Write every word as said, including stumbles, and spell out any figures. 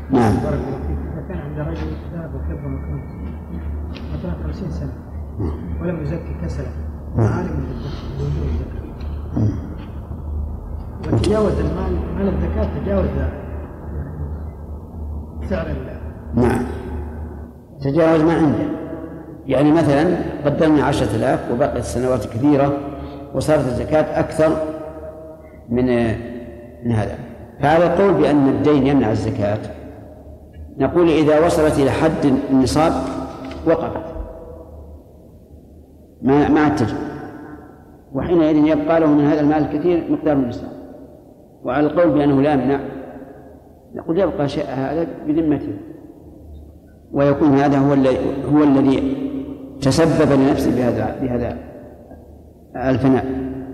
نعم. إذا كان عند رجل ذهب وكبر مكان مثلا خمسين سنة ولم يزكي كسلا عالم بوجوب الزكاة وتجاوز المال مال الزكاة تجاوز سعر الله. نعم تجاوز ما عنده، يعني مثلا قدمنا عشرة آلاف وبقيت سنوات كثيرة وصارت الزكاة أكثر من من هذا، فهذا القول بأن الدين يمنع الزكاة نقول إذا وصلت إلى حد النصاب وقفت ما ما تجب، وحينئذ يبقى له من هذا المال الكثير مقدار النصاب. وعلى القول بأنه لا يمنع نقول يبقى شيء هذا بذمته، ويكون هذا هو الذي هو الذي تسبب لنفسه بهذا بهذا الفناء.